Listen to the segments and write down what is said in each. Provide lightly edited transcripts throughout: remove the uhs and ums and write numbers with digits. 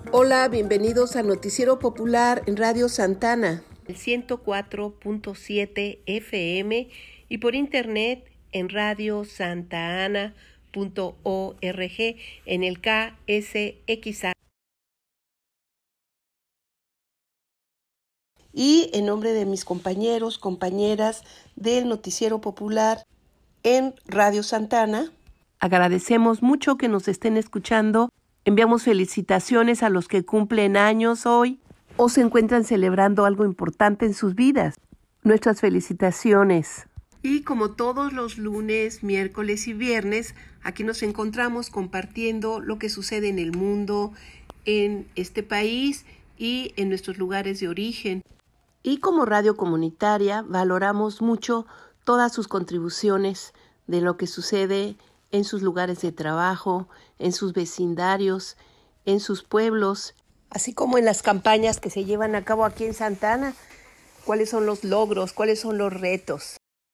Hola, bienvenidos al Noticiero Popular en Radio Santana. El 104.7 FM y por internet en radiosantana.org en el KSXA. Y en nombre de mis compañeras del Noticiero Popular en Radio Santana, agradecemos mucho que nos estén escuchando. Enviamos felicitaciones a los que cumplen años hoy o se encuentran celebrando algo importante en sus vidas. Nuestras felicitaciones. Y como todos los lunes, miércoles y viernes, aquí nos encontramos compartiendo lo que sucede en el mundo, en este país y en nuestros lugares de origen. Y como radio comunitaria valoramos mucho todas sus contribuciones de lo que sucede en sus lugares de trabajo, en sus vecindarios, en sus pueblos, así como en las campañas que se llevan a cabo aquí en Santana. ¿Cuáles son los logros? ¿Cuáles son los retos?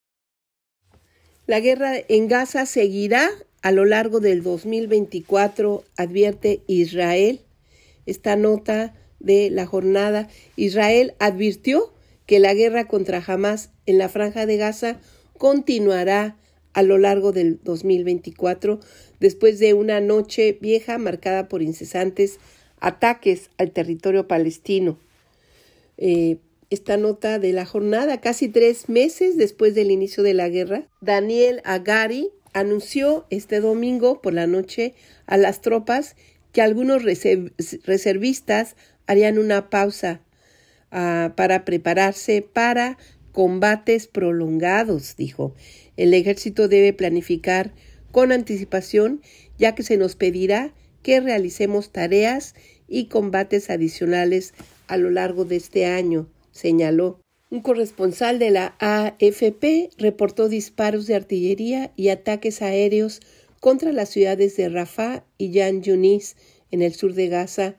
La guerra en Gaza seguirá a lo largo del 2024, advierte Israel. Esta nota de la jornada, Israel advirtió que la guerra contra Hamás en la Franja de Gaza continuará a lo largo del 2024, después de una noche vieja marcada por incesantes ataques al territorio palestino. Esta nota de la jornada, casi 3 meses después del inicio de la guerra, Daniel Hagari anunció este domingo por la noche a las tropas que algunos reservistas harían una pausa para prepararse para combates prolongados, dijo. El ejército debe planificar con anticipación, ya que se nos pedirá que realicemos tareas y combates adicionales a lo largo de este año, señaló. Un corresponsal de la AFP reportó disparos de artillería y ataques aéreos contra las ciudades de Rafah y Yan Yunis en el sur de Gaza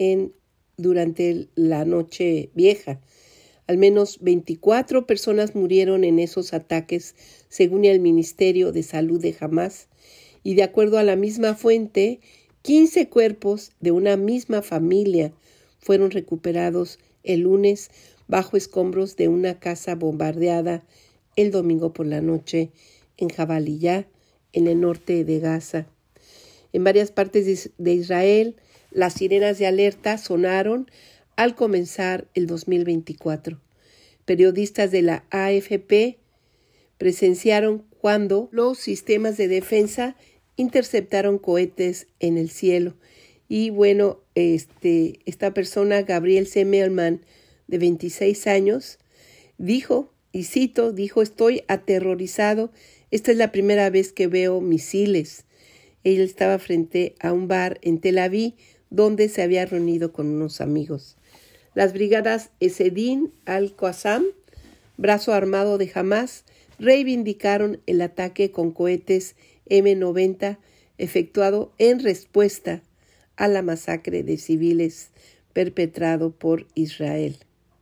durante la noche vieja. Al menos 24 personas murieron en esos ataques, según el Ministerio de Salud de Hamás, y de acuerdo a la misma fuente, 15 cuerpos de una misma familia fueron recuperados el lunes bajo escombros de una casa bombardeada el domingo por la noche en Jabaliyá, en el norte de Gaza. En varias partes de Israel, las sirenas de alerta sonaron al comenzar el 2024. Periodistas de la AFP presenciaron cuando los sistemas de defensa interceptaron cohetes en el cielo. Y bueno, esta persona, Gabriel Zemelman, de 26 años, dijo, y cito, estoy aterrorizado, esta es la primera vez que veo misiles. Él estaba frente a un bar en Tel Aviv, donde se había reunido con unos amigos. Las brigadas Esedin al-Qassam, brazo armado de Hamás, reivindicaron el ataque con cohetes M90 efectuado en respuesta a la masacre de civiles perpetrado por Israel.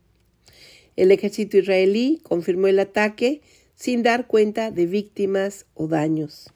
El ejército israelí confirmó el ataque sin dar cuenta de víctimas o daños.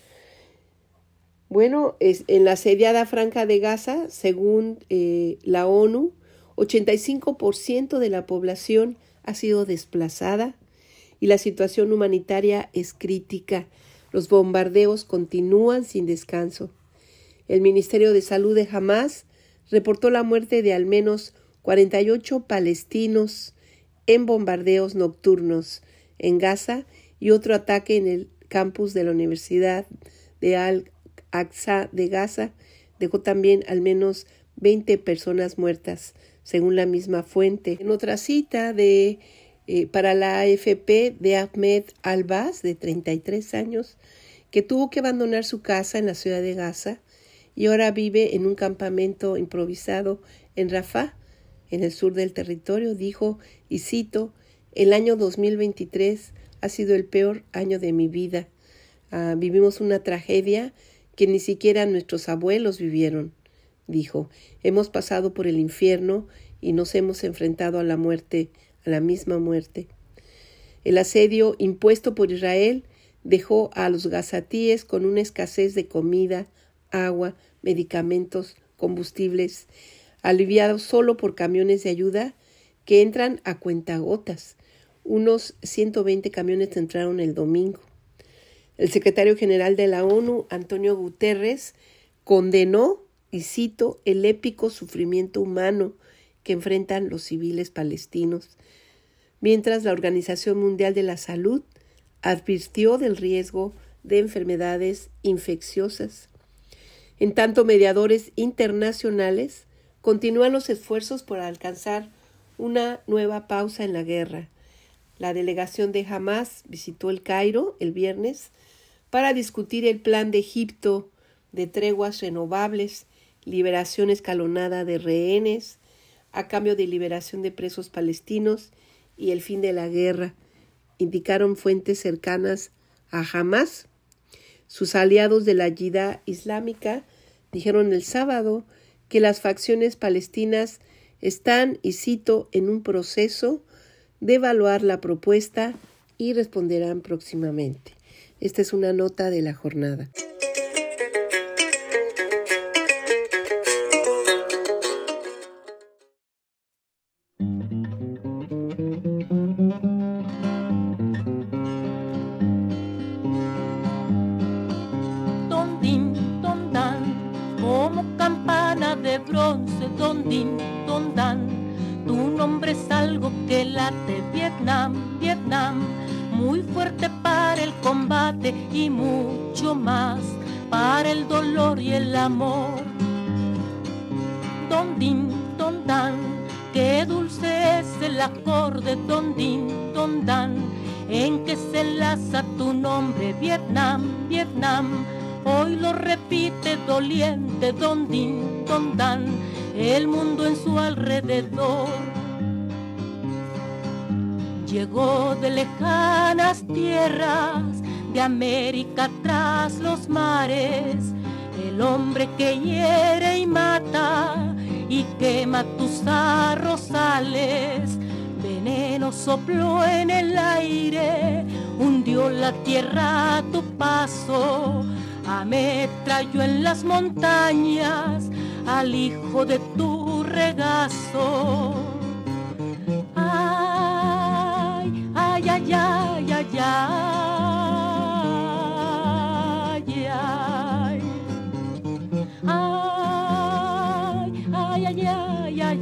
Bueno, en la asediada Franja de Gaza, según la ONU, 85% de la población ha sido desplazada y la situación humanitaria es crítica. Los bombardeos continúan sin descanso. El Ministerio de Salud de Hamás reportó la muerte de al menos 48 palestinos en bombardeos nocturnos en Gaza y otro ataque en el campus de la Universidad de Al-Aqsa de Gaza dejó también al menos 20 personas muertas, según la misma fuente. En otra cita para la AFP de Ahmed Al-Baz, de 33 años, que tuvo que abandonar su casa en la ciudad de Gaza y ahora vive en un campamento improvisado en Rafah, en el sur del territorio, dijo, y cito, el año 2023 ha sido el peor año de mi vida. Vivimos una tragedia que ni siquiera nuestros abuelos vivieron, dijo. Hemos pasado por el infierno y nos hemos enfrentado a la muerte, a la misma muerte. El asedio impuesto por Israel dejó a los gazatíes con una escasez de comida, agua, medicamentos, combustibles, aliviados solo por camiones de ayuda que entran a cuentagotas. Unos 120 camiones entraron el domingo. El secretario general de la ONU, Antonio Guterres, condenó, y cito, el épico sufrimiento humano que enfrentan los civiles palestinos, mientras la Organización Mundial de la Salud advirtió del riesgo de enfermedades infecciosas. En tanto, mediadores internacionales continúan los esfuerzos por alcanzar una nueva pausa en la guerra. La delegación de Hamás visitó el Cairo el viernes para discutir el plan de Egipto de treguas renovables, liberación escalonada de rehenes, a cambio de liberación de presos palestinos y el fin de la guerra, indicaron fuentes cercanas a Hamás. Sus aliados de la Yihad Islámica dijeron el sábado que las facciones palestinas están, y cito, en un proceso de evaluar la propuesta y responderán próximamente. Esta es una nota de la jornada. Tu nombre es algo que late, Vietnam, Vietnam, muy fuerte para el combate y mucho más para el dolor y el amor. Don din, don dan, qué dulce es el acorde, don din, don dan, en que se enlaza tu nombre, Vietnam, Vietnam. Hoy lo repite doliente, don din, don dan, el mundo en su alrededor. Llegó de lejanas tierras, de América tras los mares, el hombre que hiere y mata y quema tus arrozales. Veneno sopló en el aire, hundió la tierra a tu paso, ametralló en las montañas al hijo de tu regazo. Ay, ay, ay, ay, ay, ay, ay. Ay, ay, ay, ay, ay,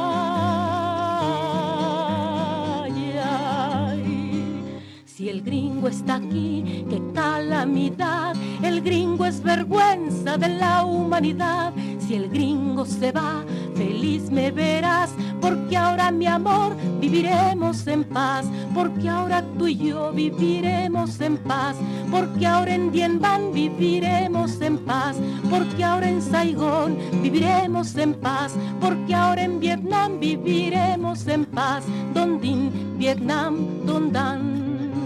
ay. Si el gringo está aquí, qué calamidad. El gringo es vergüenza de la humanidad. Si el gringo se va, feliz me verás, porque ahora, mi amor, viviremos en paz, porque ahora tú y yo viviremos en paz, porque ahora en Dien Van viviremos en paz, porque ahora en Saigón viviremos en paz, porque ahora en Vietnam viviremos en paz. Don Din, Vietnam, Don Dan.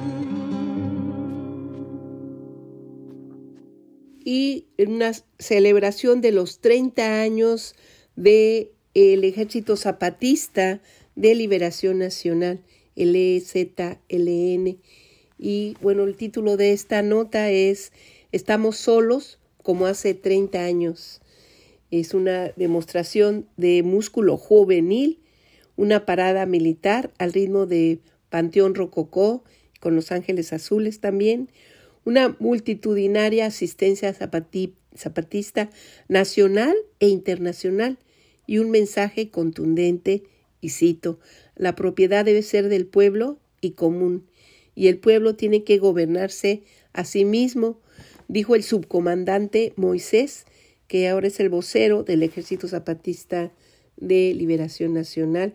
Y en una celebración de los 30 años del Ejército Zapatista de Liberación Nacional, el EZLN. Y bueno, el título de esta nota es Estamos solos como hace 30 años. Es una demostración de músculo juvenil, una parada militar al ritmo de Panteón Rococó, con Los Ángeles Azules también, una multitudinaria asistencia zapatista nacional e internacional y un mensaje contundente, y cito, la propiedad debe ser del pueblo y común, y el pueblo tiene que gobernarse a sí mismo, dijo el subcomandante Moisés, que ahora es el vocero del Ejército Zapatista de Liberación Nacional.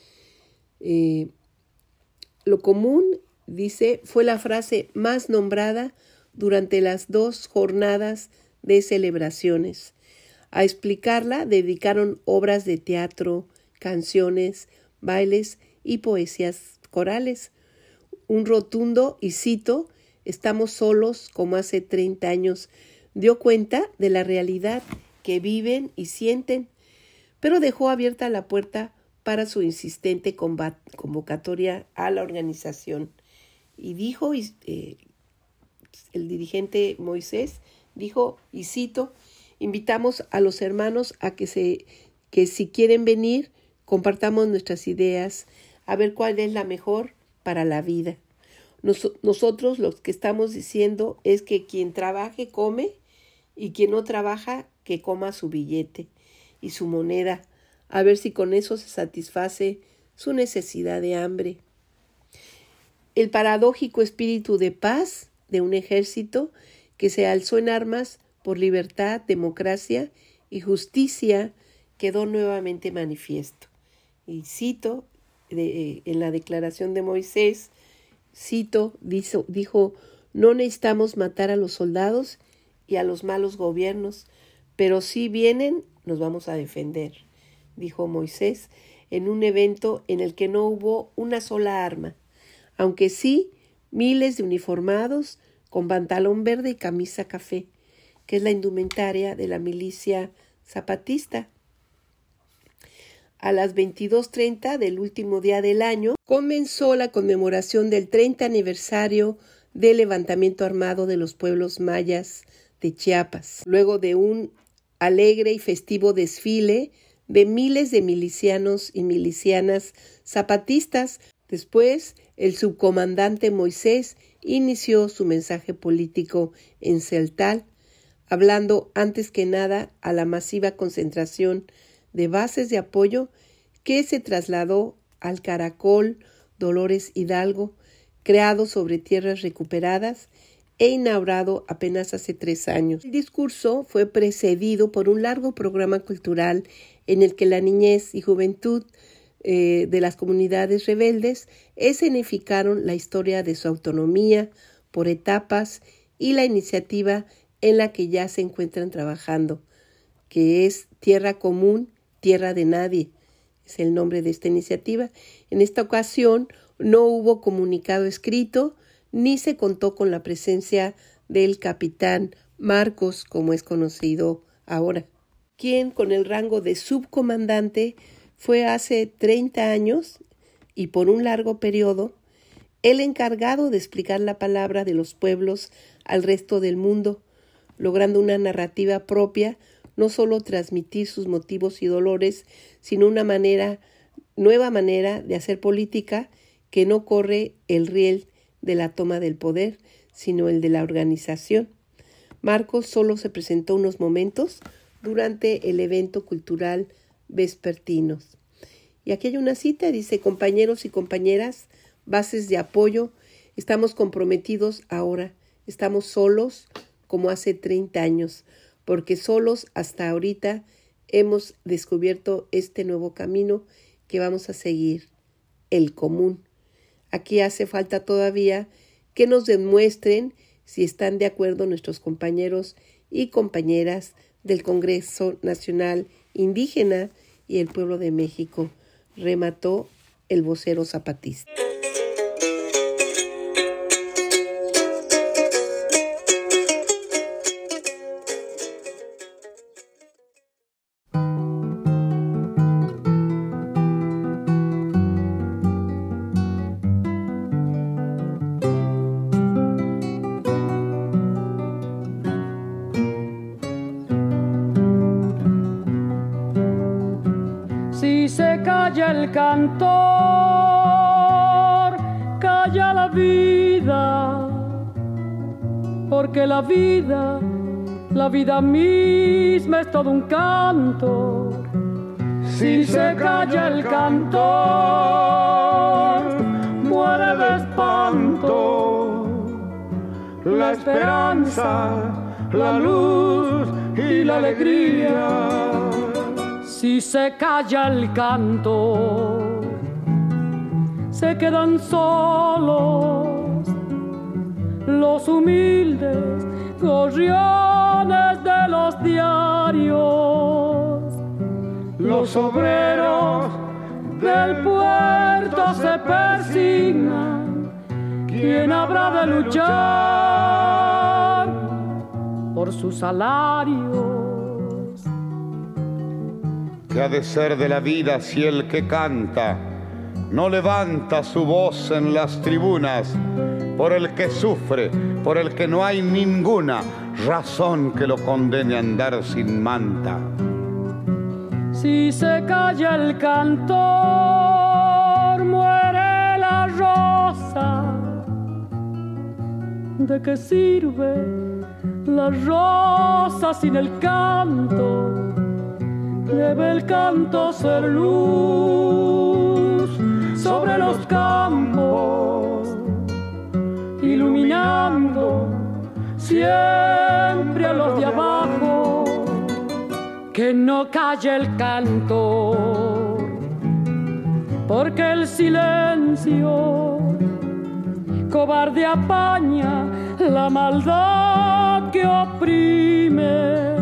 Lo común, dice, fue la frase más nombrada durante las 2 jornadas de celebraciones. A explicarla dedicaron obras de teatro, canciones, bailes y poesías corales. Un rotundo, y cito, estamos solos como hace 30 años, dio cuenta de la realidad que viven y sienten, pero dejó abierta la puerta para su insistente convocatoria a la organización. Y dijo, el dirigente Moisés dijo, y cito, invitamos a los hermanos a que se que si quieren venir, compartamos nuestras ideas, a ver cuál es la mejor para la vida. Nosotros lo que estamos diciendo es que quien trabaje come y quien no trabaja que coma su billete y su moneda, a ver si con eso se satisface su necesidad de hambre. El paradójico espíritu de paz de un ejército que se alzó en armas por libertad, democracia y justicia quedó nuevamente manifiesto. Y cito en la declaración de Moisés, dijo, no necesitamos matar a los soldados y a los malos gobiernos, pero si vienen, nos vamos a defender, dijo Moisés en un evento en el que no hubo una sola arma, aunque sí miles de uniformados con pantalón verde y camisa café, que es la indumentaria de la milicia zapatista. A las 22:30 del último día del año comenzó la conmemoración del 30 aniversario del levantamiento armado de los pueblos mayas de Chiapas, luego de un alegre y festivo desfile de miles de milicianos y milicianas zapatistas. Después, el subcomandante Moisés inició su mensaje político en Celtal, hablando antes que nada a la masiva concentración de bases de apoyo que se trasladó al Caracol Dolores Hidalgo, creado sobre tierras recuperadas e inaugurado apenas hace 3 años. El discurso fue precedido por un largo programa cultural en el que la niñez y juventud de las comunidades rebeldes escenificaron la historia de su autonomía por etapas y la iniciativa en la que ya se encuentran trabajando, que es Tierra Común, Tierra de Nadie, es el nombre de esta iniciativa. En esta ocasión no hubo comunicado escrito, ni se contó con la presencia del capitán Marcos, como es conocido ahora, quien con el rango de subcomandante fue hace 30 años y por un largo periodo el encargado de explicar la palabra de los pueblos al resto del mundo, logrando una narrativa propia, no solo transmitir sus motivos y dolores, sino una nueva manera de hacer política que no corre el riel de la toma del poder, sino el de la organización. Marcos solo se presentó unos momentos durante el evento cultural vespertinos. Y aquí hay una cita, dice: compañeros y compañeras, bases de apoyo, estamos comprometidos ahora, estamos solos como hace 30 años, porque solos hasta ahorita hemos descubierto este nuevo camino que vamos a seguir, el común. Aquí hace falta todavía que nos demuestren si están de acuerdo nuestros compañeros y compañeras del Congreso Nacional Indígena y el Pueblo de México, remató el vocero zapatista. El cantor, calla la vida, porque la vida misma es todo un canto. Si se calla el cantor, muere de espanto la esperanza, la luz y la alegría. Si se calla el canto, se quedan solos los humildes gorriones de los diarios. Los obreros del puerto se persignan. ¿Quién habrá de luchar por sus salarios? ¿Qué ha de ser de la vida si el que canta no levanta su voz en las tribunas por el que sufre, por el que no hay ninguna razón que lo condene a andar sin manta? Si se calla el cantor, muere la rosa. ¿De qué sirve la rosa sin el canto? Debe el canto ser luz sobre los campos, iluminando siempre a los de abajo. Que no calle el cantor, porque el silencio cobarde apaña la maldad que oprime.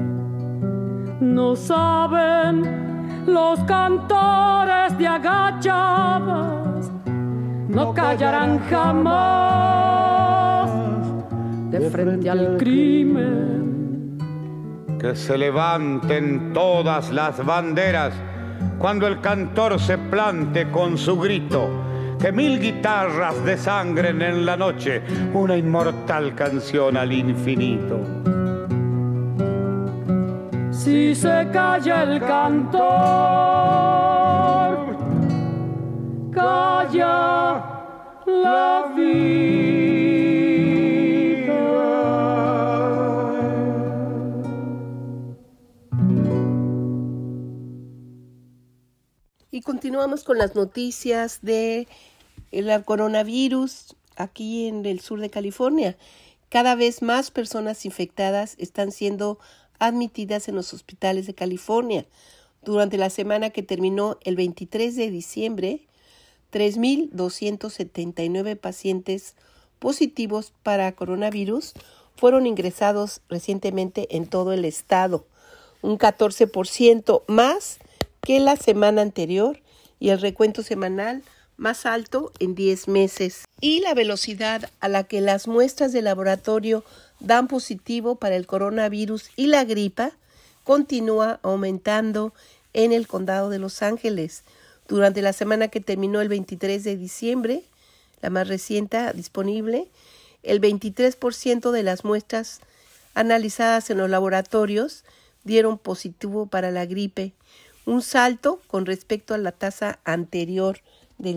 No saben los cantores de agachadas, no callarán jamás de frente al crimen. Que se levanten todas las banderas cuando el cantor se plante con su grito. Que 1000 guitarras desangren en la noche una inmortal canción al infinito. Si se calla el cantor, calla la vida. Y continuamos con las noticias del coronavirus aquí en el sur de California. Cada vez más personas infectadas están siendo admitidas en los hospitales de California. Durante la semana que terminó el 23 de diciembre, 3,279 pacientes positivos para coronavirus fueron ingresados recientemente en todo el estado, un 14% más que la semana anterior y el recuento semanal más alto en 10 meses. Y la velocidad a la que las muestras de laboratorio dan positivo para el coronavirus y la gripa continúa aumentando en el condado de Los Ángeles. Durante la semana que terminó el 23 de diciembre, la más reciente disponible, el 23% de las muestras analizadas en los laboratorios dieron positivo para la gripe, un salto con respecto a la tasa anterior del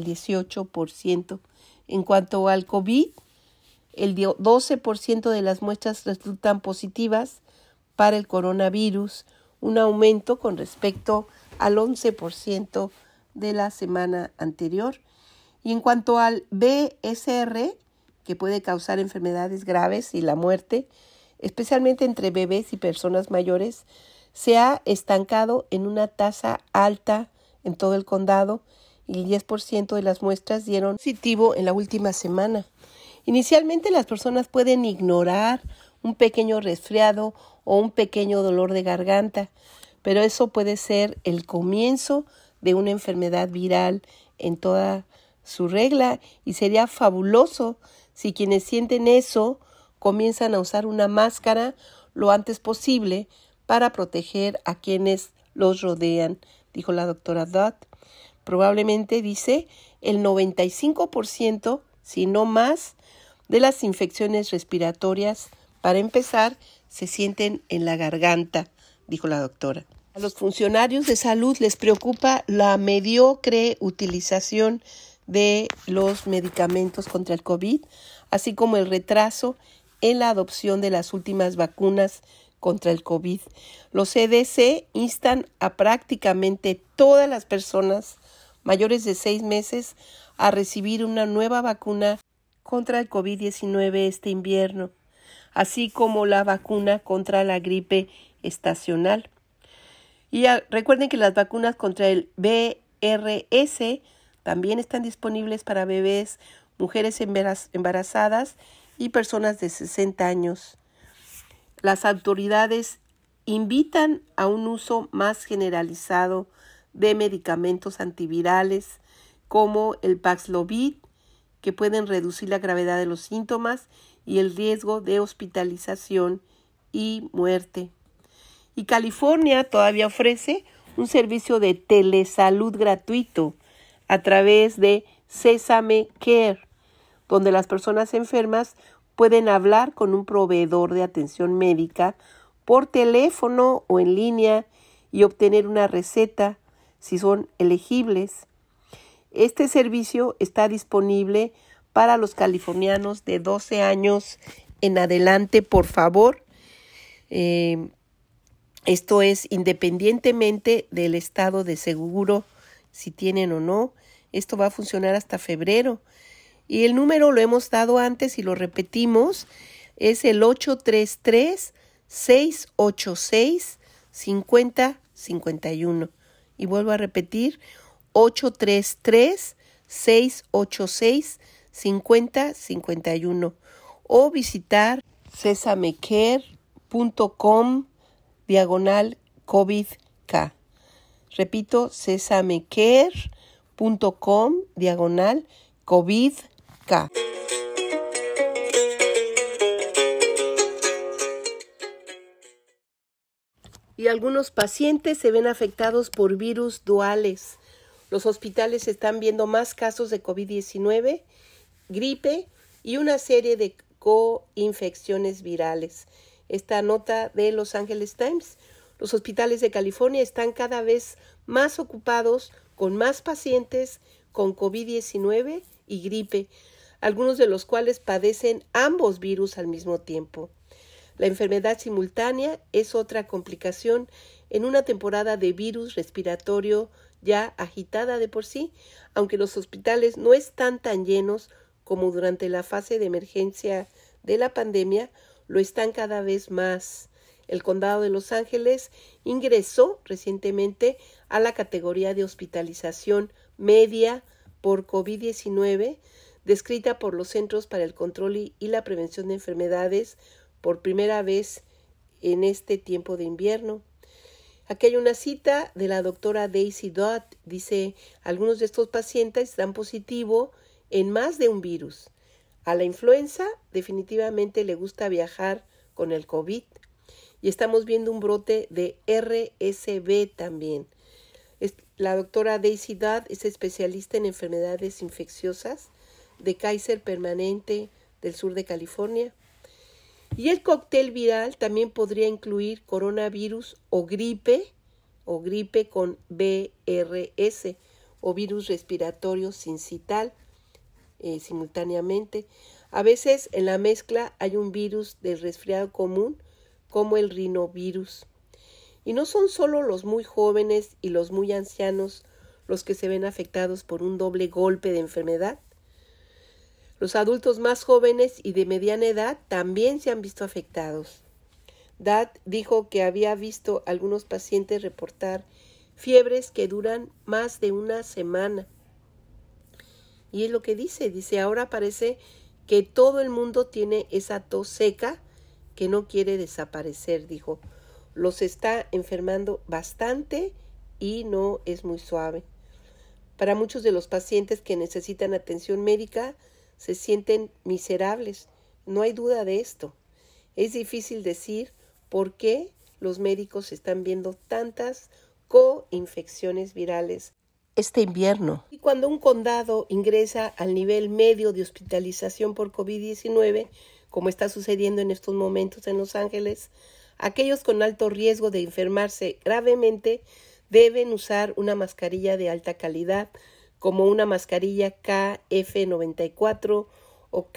18%. En cuanto al COVID, el 12% de las muestras resultan positivas para el coronavirus, un aumento con respecto al 11% de la semana anterior. Y en cuanto al BSR, que puede causar enfermedades graves y la muerte, especialmente entre bebés y personas mayores, se ha estancado en una tasa alta en todo el condado y el 10% de las muestras dieron positivo en la última semana. Inicialmente las personas pueden ignorar un pequeño resfriado o un pequeño dolor de garganta, pero eso puede ser el comienzo de una enfermedad viral en toda su regla y sería fabuloso si quienes sienten eso comienzan a usar una máscara lo antes posible para proteger a quienes los rodean, dijo la doctora Dodd. Probablemente, dice, el 95%, si no más, de las infecciones respiratorias, para empezar, se sienten en la garganta, dijo la doctora. A los funcionarios de salud les preocupa la mediocre utilización de los medicamentos contra el COVID, así como el retraso en la adopción de las últimas vacunas contra el COVID. Los CDC instan a prácticamente todas las personas mayores de 6 meses a recibir una nueva vacuna contra el COVID-19 este invierno, así como la vacuna contra la gripe estacional. Y recuerden que las vacunas contra el VRS también están disponibles para bebés, mujeres embarazadas y personas de 60 años. Las autoridades invitan a un uso más generalizado de medicamentos antivirales como el Paxlovid, que pueden reducir la gravedad de los síntomas y el riesgo de hospitalización y muerte. Y California todavía ofrece un servicio de telesalud gratuito a través de Sesame Care, donde las personas enfermas pueden hablar con un proveedor de atención médica por teléfono o en línea y obtener una receta si son elegibles. Este servicio está disponible para los californianos de 12 años en adelante, por favor. Esto es independientemente del estado de seguro, si tienen o no. Esto va a funcionar hasta febrero. Y el número lo hemos dado antes y lo repetimos. Es el 833-686-5051. Y vuelvo a repetir, 833-686-5051. O visitar sesamecare.com/COVID-K. Repito, sesamecare.com/COVID-K. Y algunos pacientes se ven afectados por virus duales. Los hospitales están viendo más casos de COVID-19, gripe y una serie de coinfecciones virales. Esta nota de Los Angeles Times. Los hospitales de California están cada vez más ocupados con más pacientes con COVID-19 y gripe, algunos de los cuales padecen ambos virus al mismo tiempo. La enfermedad simultánea es otra complicación en una temporada de virus respiratorio ya agitada de por sí, aunque los hospitales no están tan llenos como durante la fase de emergencia de la pandemia, lo están cada vez más. El condado de Los Ángeles ingresó recientemente a la categoría de hospitalización media por COVID-19, descrita por los Centros para el Control y la Prevención de Enfermedades por primera vez en este tiempo de invierno. Aquí hay una cita de la doctora Daisy Dodd. Dice, algunos de estos pacientes dan positivo en más de un virus. A la influenza definitivamente le gusta viajar con el COVID. Y estamos viendo un brote de RSV también. La doctora Daisy Dodd es especialista en enfermedades infecciosas de Kaiser Permanente del sur de California. Y el cóctel viral también podría incluir coronavirus o gripe con VRS o virus respiratorio sincital simultáneamente. A veces en la mezcla hay un virus del resfriado común como el rinovirus. Y no son solo los muy jóvenes y los muy ancianos los que se ven afectados por un doble golpe de enfermedad. Los adultos más jóvenes y de mediana edad también se han visto afectados. Dodd dijo que había visto algunos pacientes reportar fiebres que duran más de una semana. Y es lo que dice, ahora parece que todo el mundo tiene esa tos seca que no quiere desaparecer, dijo. Los está enfermando bastante y no es muy suave. Para muchos de los pacientes que necesitan atención médica, se sienten miserables. No hay duda de esto. Es difícil decir por qué los médicos están viendo tantas coinfecciones virales este invierno. Y cuando un condado ingresa al nivel medio de hospitalización por COVID-19, como está sucediendo en estos momentos en Los Ángeles, aquellos con alto riesgo de enfermarse gravemente deben usar una mascarilla de alta calidad, como una mascarilla KF94 o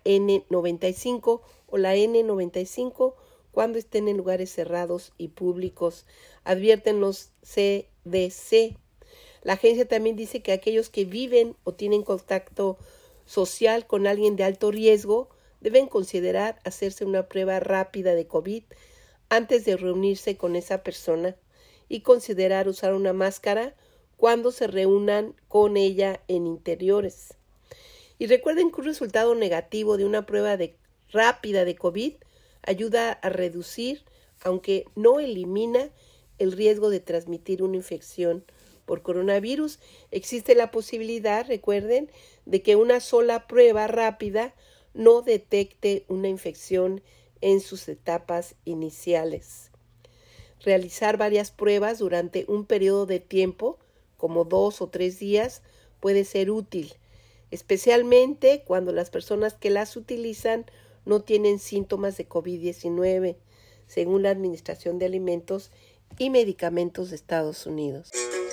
KN95 o la N95 cuando estén en lugares cerrados y públicos, advierten los CDC. La agencia también dice que aquellos que viven o tienen contacto social con alguien de alto riesgo deben considerar hacerse una prueba rápida de COVID antes de reunirse con esa persona y considerar usar una máscara cuando se reúnan con ella en interiores. Y recuerden que un resultado negativo de una prueba rápida de COVID ayuda a reducir, aunque no elimina, el riesgo de transmitir una infección por coronavirus. Existe la posibilidad, recuerden, de que una sola prueba rápida no detecte una infección en sus etapas iniciales. Realizar varias pruebas durante un periodo de tiempo, como 2 o 3 días, puede ser útil, especialmente cuando las personas que las utilizan no tienen síntomas de COVID-19, según la Administración de Alimentos y Medicamentos de Estados Unidos.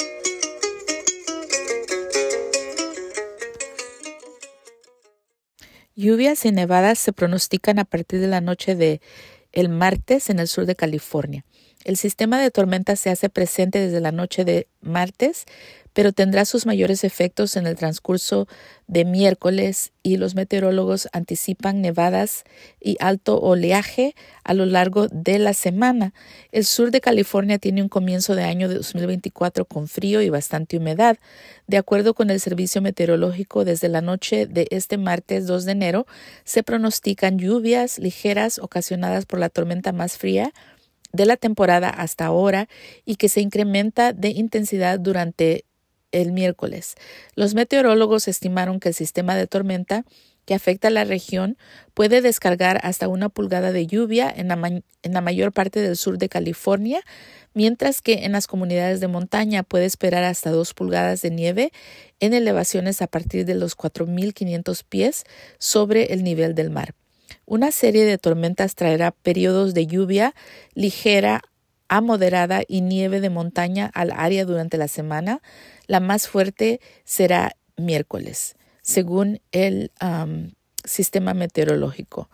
Lluvias y nevadas se pronostican a partir de la noche de el martes en el sur de California. El sistema de tormenta se hace presente desde la noche de martes, pero tendrá sus mayores efectos en el transcurso de miércoles y los meteorólogos anticipan nevadas y alto oleaje a lo largo de la semana. El sur de California tiene un comienzo de año de 2024 con frío y bastante humedad. De acuerdo con el Servicio Meteorológico, desde la noche de este martes 2 de enero se pronostican lluvias ligeras ocasionadas por la tormenta más fría de la temporada hasta ahora y que se incrementa de intensidad durante el miércoles. Los meteorólogos estimaron que el sistema de tormenta que afecta a la región puede descargar hasta 1 pulgada de lluvia en la mayor parte del sur de California, mientras que en las comunidades de montaña puede esperar hasta 2 pulgadas de nieve en elevaciones a partir de los 4.500 pies sobre el nivel del mar. Una serie de tormentas traerá periodos de lluvia ligera a moderada y nieve de montaña al área durante la semana. La más fuerte será miércoles, según el sistema meteorológico.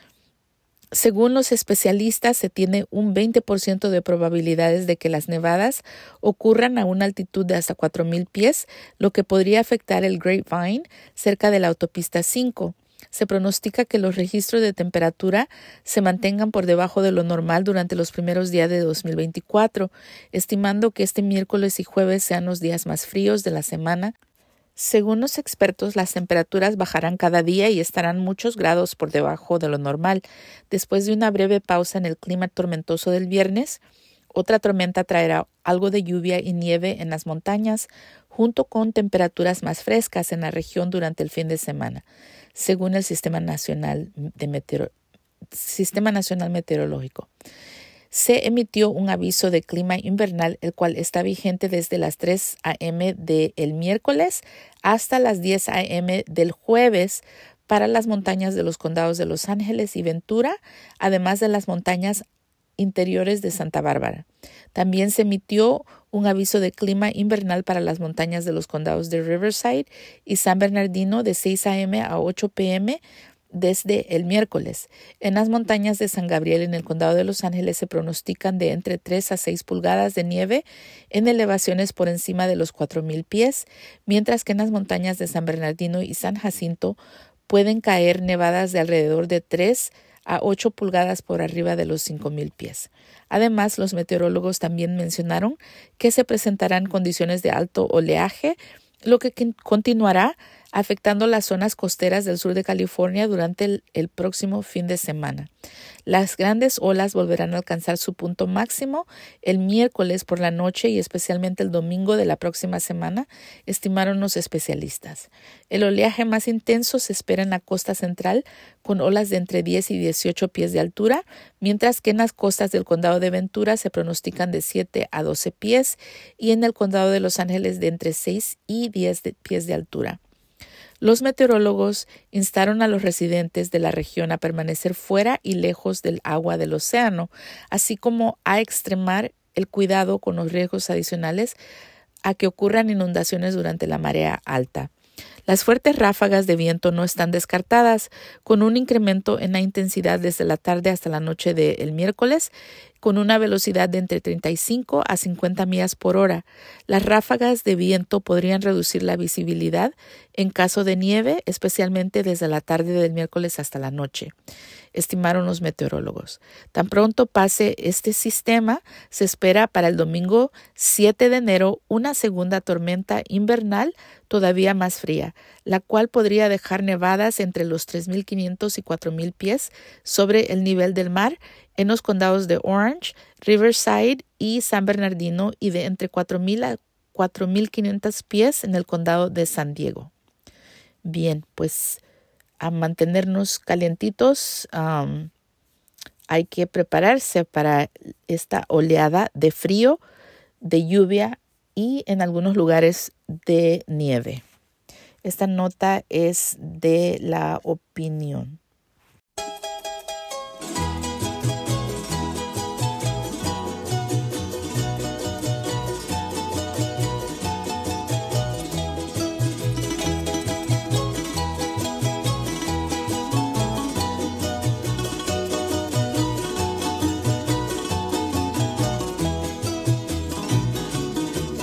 Según los especialistas, se tiene un 20% de probabilidades de que las nevadas ocurran a una altitud de hasta 4,000 pies, lo que podría afectar el Grapevine cerca de la autopista 5. Se pronostica que los registros de temperatura se mantengan por debajo de lo normal durante los primeros días de 2024, estimando que este miércoles y jueves sean los días más fríos de la semana. Según los expertos, las temperaturas bajarán cada día y estarán muchos grados por debajo de lo normal. Después de una breve pausa en el clima tormentoso del viernes, otra tormenta traerá algo de lluvia y nieve en las montañas, junto con temperaturas más frescas en la región durante el fin de semana, según el Sistema Nacional Meteorológico. Se emitió un aviso de clima invernal, el cual está vigente desde las 3 a.m. del miércoles hasta las 10 a.m. del jueves para las montañas de los condados de Los Ángeles y Ventura, además de las montañas interiores de Santa Bárbara. También se emitió un aviso de clima invernal para las montañas de los condados de Riverside y San Bernardino de 6 a.m. a 8 p.m. desde el miércoles. En las montañas de San Gabriel en el condado de Los Ángeles se pronostican de entre 3 a 6 pulgadas de nieve en elevaciones por encima de los 4,000 pies, mientras que en las montañas de San Bernardino y San Jacinto pueden caer nevadas de alrededor de 3 a 8 pulgadas por arriba de los 5,000 pies. Además, los meteorólogos también mencionaron que se presentarán condiciones de alto oleaje, lo que continuará afectando las zonas costeras del sur de California durante el próximo fin de semana. Las grandes olas volverán a alcanzar su punto máximo el miércoles por la noche y especialmente el domingo de la próxima semana, estimaron los especialistas. El oleaje más intenso se espera en la costa central, con olas de entre 10 y 18 pies de altura, mientras que en las costas del condado de Ventura se pronostican de 7 a 12 pies y en el condado de Los Ángeles de entre 6 y 10 pies de altura. Los meteorólogos instaron a los residentes de la región a permanecer fuera y lejos del agua del océano, así como a extremar el cuidado con los riesgos adicionales a que ocurran inundaciones durante la marea alta. Las fuertes ráfagas de viento no están descartadas, con un incremento en la intensidad desde la tarde hasta la noche del miércoles, con una velocidad de entre 35 a 50 millas por hora. Las ráfagas de viento podrían reducir la visibilidad en caso de nieve, especialmente desde la tarde del miércoles hasta la noche, estimaron los meteorólogos. Tan pronto pase este sistema, se espera para el domingo 7 de enero una segunda tormenta invernal todavía más fría, la cual podría dejar nevadas entre los 3,500 y 4,000 pies sobre el nivel del mar en los condados de Orange, Riverside y San Bernardino y de entre 4,000 a 4,500 pies en el condado de San Diego. Bien, pues a mantenernos calientitos, hay que prepararse para esta oleada de frío, de lluvia y en algunos lugares de nieve. Esta nota es de La Opinión.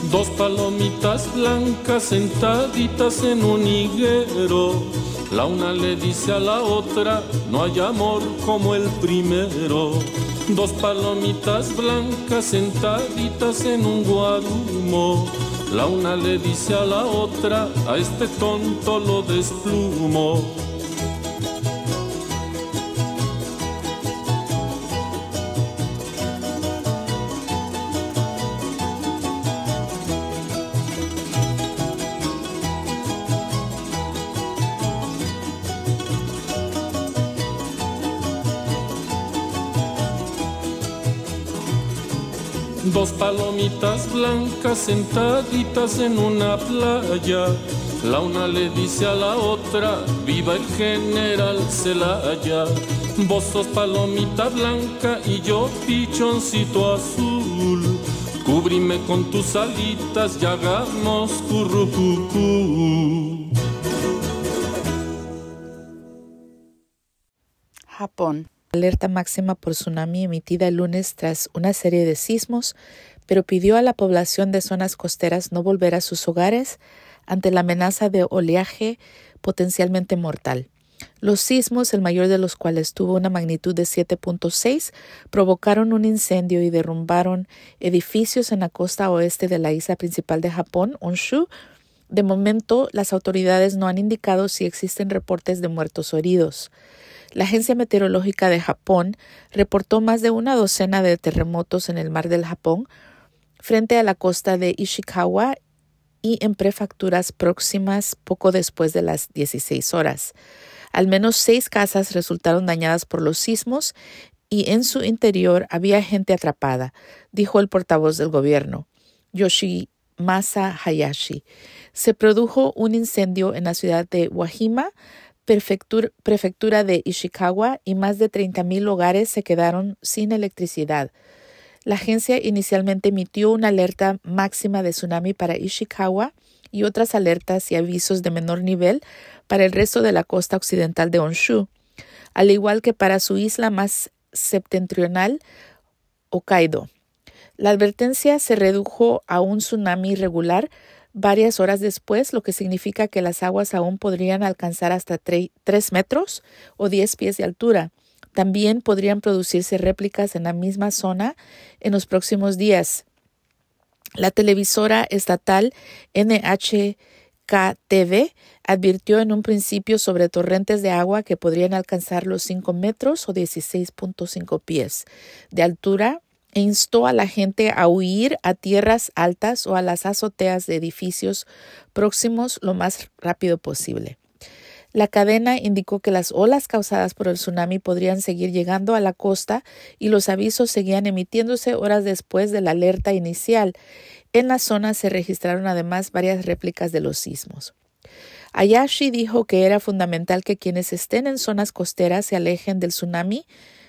Dos palomitas blancas sentaditas en un higuero. La una le dice a la otra, no hay amor como el primero. Dos palomitas blancas sentaditas en un guarumo. La una le dice a la otra, a este tonto lo desplumo. Dos palomitas blancas sentaditas en una playa. La una le dice a la otra, viva el general Zelaya. Vos sos palomita blanca y yo pichoncito azul. Cúbrime con tus alitas y hagamos currucucú. Japón. Alerta máxima por tsunami emitida el lunes tras una serie de sismos, pero pidió a la población de zonas costeras no volver a sus hogares ante la amenaza de oleaje potencialmente mortal. Los sismos, el mayor de los cuales tuvo una magnitud de 7.6, provocaron un incendio y derrumbaron edificios en la costa oeste de la isla principal de Japón, Honshu. De momento, las autoridades no han indicado si existen reportes de muertos o heridos. La Agencia Meteorológica de Japón reportó más de una docena de terremotos en el mar del Japón frente a la costa de Ishikawa y en prefecturas próximas poco después de las 16 horas. Al menos 6 casas resultaron dañadas por los sismos y en su interior había gente atrapada, dijo el portavoz del gobierno, Yoshimasa Hayashi. Se produjo un incendio en la ciudad de Wajima, prefectura de Ishikawa, y más de 30,000 hogares se quedaron sin electricidad. La agencia inicialmente emitió una alerta máxima de tsunami para Ishikawa y otras alertas y avisos de menor nivel para el resto de la costa occidental de Honshu, al igual que para su isla más septentrional, Hokkaido. La advertencia se redujo a un tsunami irregular varias horas después, lo que significa que las aguas aún podrían alcanzar hasta 3 metros o 10 pies de altura. También podrían producirse réplicas en la misma zona en los próximos días. La televisora estatal NHK-TV advirtió en un principio sobre torrentes de agua que podrían alcanzar los 5 metros o 16.5 pies de altura e instó a la gente a huir a tierras altas o a las azoteas de edificios próximos lo más rápido posible. La cadena indicó que las olas causadas por el tsunami podrían seguir llegando a la costa y los avisos seguían emitiéndose horas después de la alerta inicial. En la zona se registraron además varias réplicas de los sismos. Hayashi dijo que era fundamental que quienes estén en zonas costeras se alejen del tsunami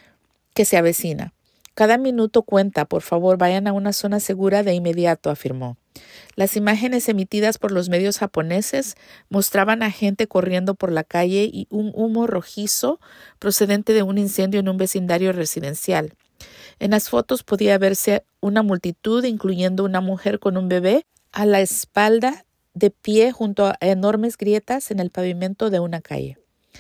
que se avecina. Cada minuto cuenta, por favor, vayan a una zona segura de inmediato, afirmó. Las imágenes emitidas por los medios japoneses mostraban a gente corriendo por la calle y un humo rojizo procedente de un incendio en un vecindario residencial. En las fotos podía verse una multitud, incluyendo una mujer con un bebé, a la espalda, de pie junto a enormes grietas en el pavimento de una calle.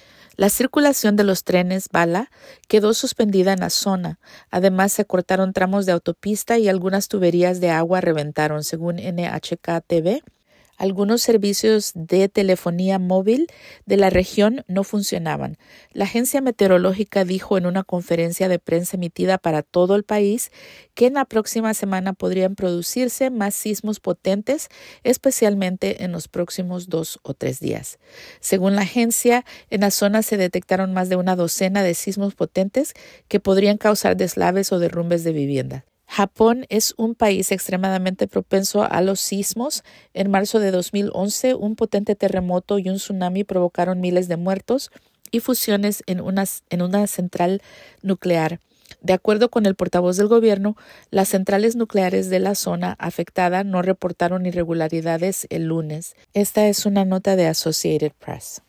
La circulación de los trenes bala quedó suspendida en la zona. Además, se cortaron tramos de autopista y algunas tuberías de agua reventaron, según NHK-TV. Algunos servicios de telefonía móvil de la región no funcionaban. La agencia meteorológica dijo en una conferencia de prensa emitida para todo el país que en la próxima semana podrían producirse más sismos potentes, especialmente en los próximos 2 o 3 días. Según la agencia, en la zona se detectaron más de una docena de sismos potentes que podrían causar deslaves o derrumbes de viviendas. Japón es un país extremadamente propenso a los sismos. En marzo de 2011, un potente terremoto y un tsunami provocaron miles de muertos y fusiones en una central nuclear. De acuerdo con el portavoz del gobierno, las centrales nucleares de la zona afectada no reportaron irregularidades el lunes. Esta es una nota de Associated Press.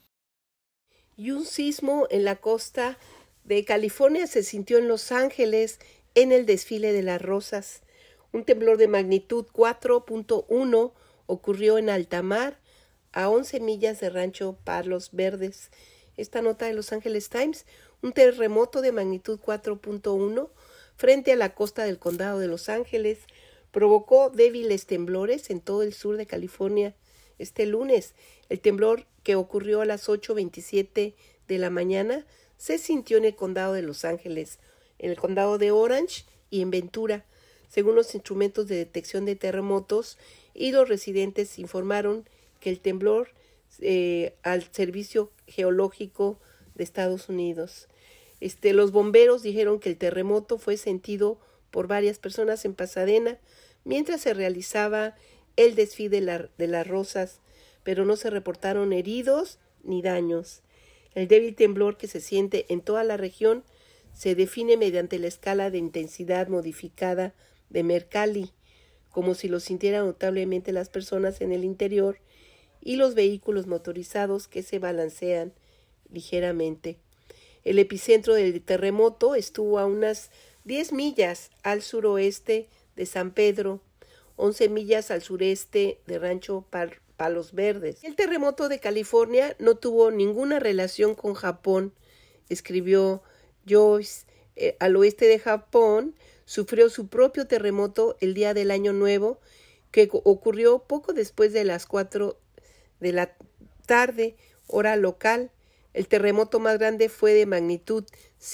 Y un sismo en la costa de California se sintió en Los Ángeles en el desfile de las rosas. Un temblor de magnitud 4.1 ocurrió en alta mar, a 11 millas de Rancho Palos Verdes. Esta nota de Los Angeles Times, un terremoto de magnitud 4.1 frente a la costa del condado de Los Ángeles provocó débiles temblores en todo el sur de California este lunes. El temblor, que ocurrió a las 8:27 de la mañana, se sintió en el condado de Los Ángeles, en el condado de Orange y en Ventura, según los instrumentos de detección de terremotos, y los residentes informaron que el temblor al Servicio Geológico de Estados Unidos. Los bomberos dijeron que el terremoto fue sentido por varias personas en Pasadena mientras se realizaba el desfile de las rosas, pero no se reportaron heridos ni daños. El débil temblor que se siente en toda la región se define mediante la escala de intensidad modificada de Mercalli, como si lo sintieran notablemente las personas en el interior y los vehículos motorizados que se balancean ligeramente. El epicentro del terremoto estuvo a unas 10 millas al suroeste de San Pedro, 11 millas al sureste de Rancho Palos Verdes. El terremoto de California no tuvo ninguna relación con Japón, escribió Joyce. Al oeste de Japón sufrió su propio terremoto el día del Año Nuevo, que ocurrió poco después de las 4 de la tarde, hora local. El terremoto más grande fue de magnitud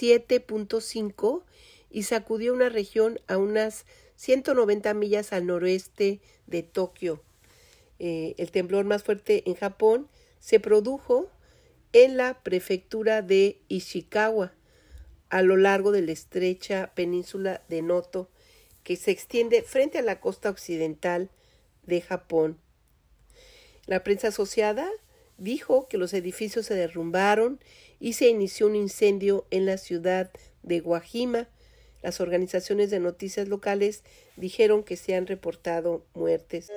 7.5 y sacudió una región a unas 190 millas al noroeste de Tokio. El temblor más fuerte en Japón se produjo en la prefectura de Ishikawa, a lo largo de la estrecha península de Noto, que se extiende frente a la costa occidental de Japón. La prensa asociada dijo que los edificios se derrumbaron y se inició un incendio en la ciudad de Guajima. Las organizaciones de noticias locales dijeron que se han reportado muertes.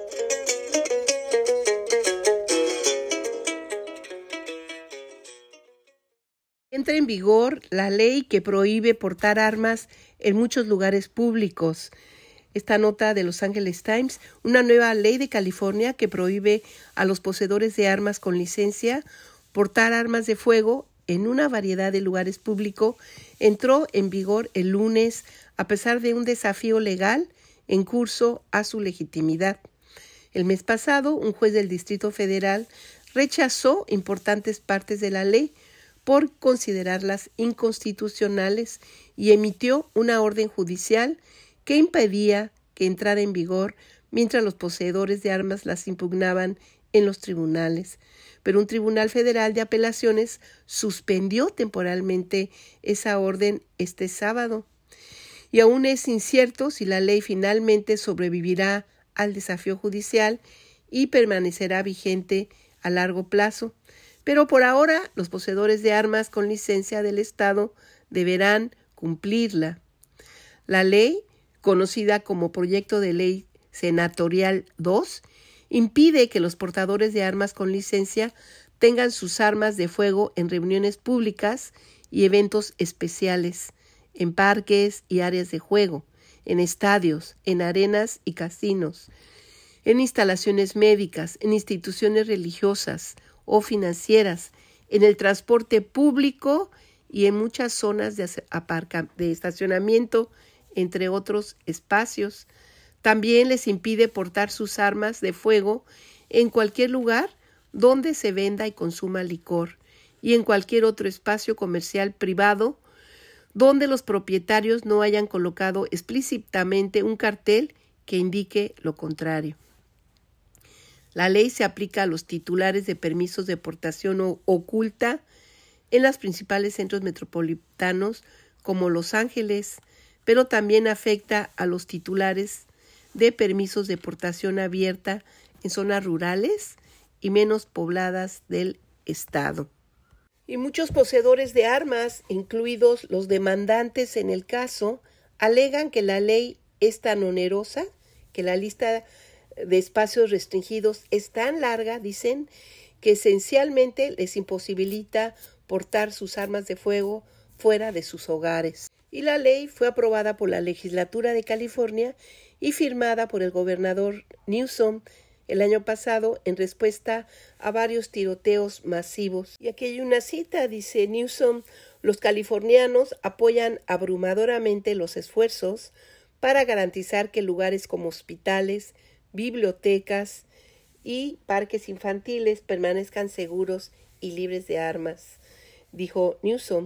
Entra en vigor la ley que prohíbe portar armas en muchos lugares públicos. Esta nota de Los Angeles Times, una nueva ley de California que prohíbe a los poseedores de armas con licencia portar armas de fuego en una variedad de lugares públicos, entró en vigor el lunes a pesar de un desafío legal en curso a su legitimidad. El mes pasado, un juez del Distrito Federal rechazó importantes partes de la ley por considerarlas inconstitucionales y emitió una orden judicial que impedía que entrara en vigor mientras los poseedores de armas las impugnaban en los tribunales. Pero un tribunal federal de apelaciones suspendió temporalmente esa orden este sábado. Y aún es incierto si la ley finalmente sobrevivirá al desafío judicial y permanecerá vigente a largo plazo. Pero por ahora, los poseedores de armas con licencia del Estado deberán cumplirla. La ley, conocida como Proyecto de Ley Senatorial 2, impide que los portadores de armas con licencia tengan sus armas de fuego en reuniones públicas y eventos especiales, en parques y áreas de juego, en estadios, en arenas y casinos, en instalaciones médicas, en instituciones religiosas o financieras, en el transporte público y en muchas zonas de estacionamiento, entre otros espacios. También les impide portar sus armas de fuego en cualquier lugar donde se venda y consuma licor y en cualquier otro espacio comercial privado donde los propietarios no hayan colocado explícitamente un cartel que indique lo contrario. La ley se aplica a los titulares de permisos de portación oculta en los principales centros metropolitanos como Los Ángeles, pero también afecta a los titulares de permisos de portación abierta en zonas rurales y menos pobladas del estado. Y muchos poseedores de armas, incluidos los demandantes en el caso, alegan que la ley es tan onerosa, que la lista de espacios restringidos es tan larga, dicen, que esencialmente les imposibilita portar sus armas de fuego fuera de sus hogares. y la ley fue aprobada por la legislatura de California y firmada por el gobernador Newsom el año pasado en respuesta a varios tiroteos masivos. Y aquí hay una cita, dice Newsom: los californianos apoyan abrumadoramente los esfuerzos para garantizar que lugares como hospitales, bibliotecas y parques infantiles permanezcan seguros y libres de armas, dijo Newsom.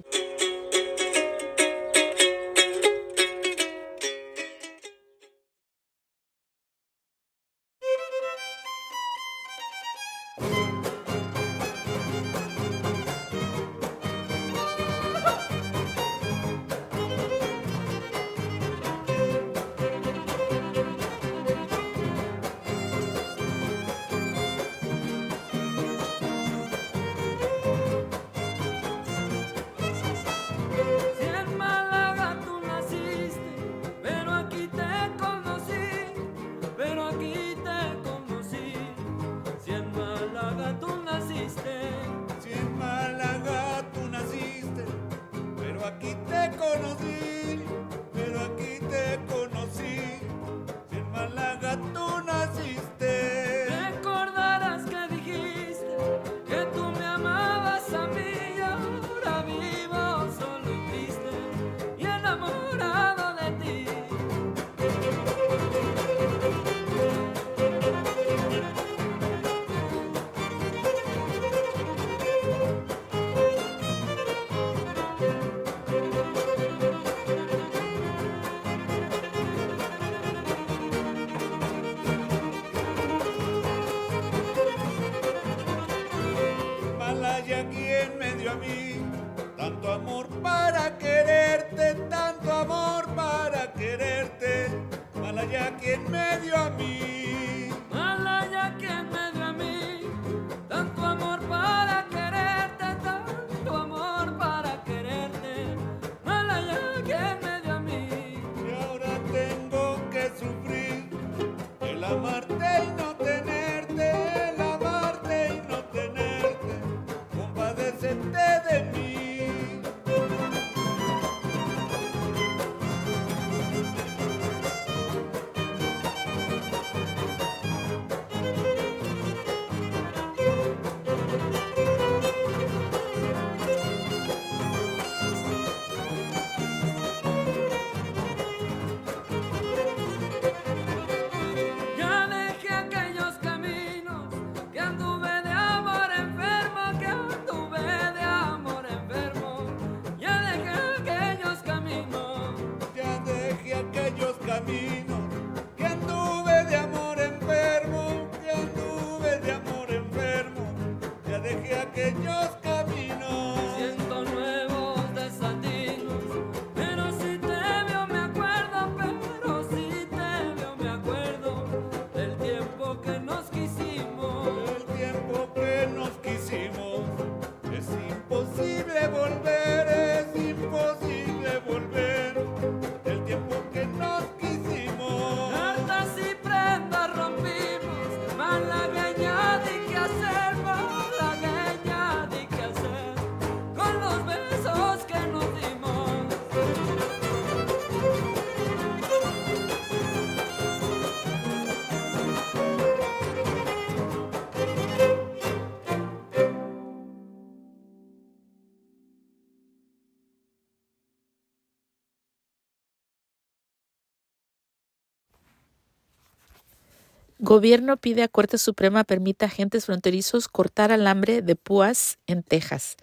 Gobierno pide a Corte Suprema permita a agentes fronterizos cortar alambre de púas en Texas.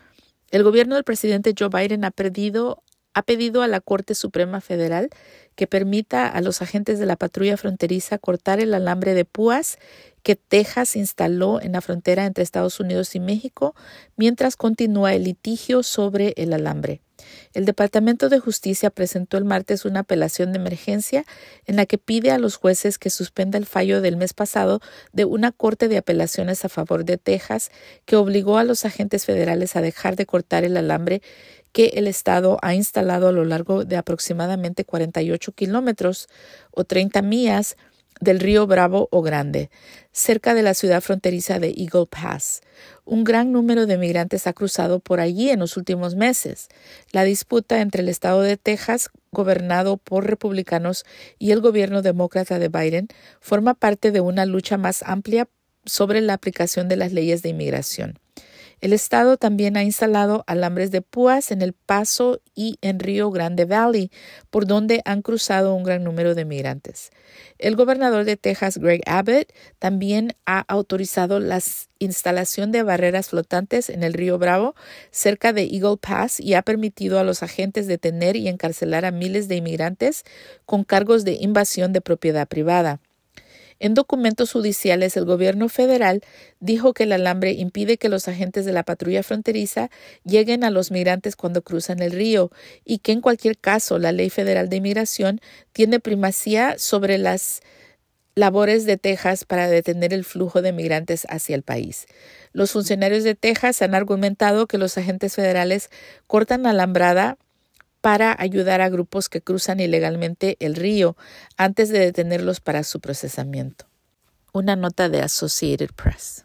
El gobierno del presidente Joe Biden ha pedido a la Corte Suprema Federal que permita a los agentes de la patrulla fronteriza cortar el alambre de púas que Texas instaló en la frontera entre Estados Unidos y México mientras continúa el litigio sobre el alambre. El Departamento de Justicia presentó el martes una apelación de emergencia en la que pide a los jueces que suspenda el fallo del mes pasado de una corte de apelaciones a favor de Texas que obligó a los agentes federales a dejar de cortar el alambre que el estado ha instalado a lo largo de aproximadamente 48 kilómetros o 30 millas del río Bravo o Grande, cerca de la ciudad fronteriza de Eagle Pass. Un gran número de migrantes ha cruzado por allí en los últimos meses. La disputa entre el estado de Texas, gobernado por republicanos, y el gobierno demócrata de Biden forma parte de una lucha más amplia sobre la aplicación de las leyes de inmigración. El estado también ha instalado alambres de púas en El Paso y en Rio Grande Valley, por donde han cruzado un gran número de migrantes. El gobernador de Texas, Greg Abbott, también ha autorizado la instalación de barreras flotantes en el río Bravo, cerca de Eagle Pass, y ha permitido a los agentes detener y encarcelar a miles de inmigrantes con cargos de invasión de propiedad privada. En documentos judiciales, el gobierno federal dijo que el alambre impide que los agentes de la patrulla fronteriza lleguen a los migrantes cuando cruzan el río y que en cualquier caso la ley federal de inmigración tiene primacía sobre las labores de Texas para detener el flujo de migrantes hacia el país. Los funcionarios de Texas han argumentado que los agentes federales cortan alambrada para ayudar a grupos que cruzan ilegalmente el río antes de detenerlos para su procesamiento. Una nota de Associated Press.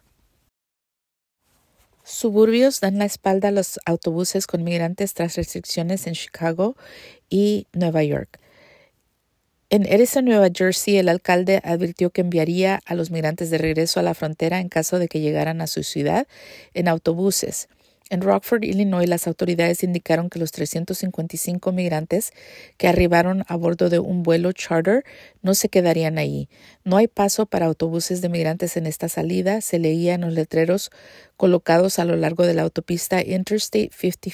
Suburbios dan la espalda a los autobuses con migrantes tras restricciones en Chicago y Nueva York. En Edison, Nueva Jersey, el alcalde advirtió que enviaría a los migrantes de regreso a la frontera en caso de que llegaran a su ciudad en autobuses. En Rockford, Illinois, las autoridades indicaron que los 355 migrantes que arribaron a bordo de un vuelo charter no se quedarían ahí. No hay paso para autobuses de migrantes en esta salida, se leía en los letreros colocados a lo largo de la autopista Interstate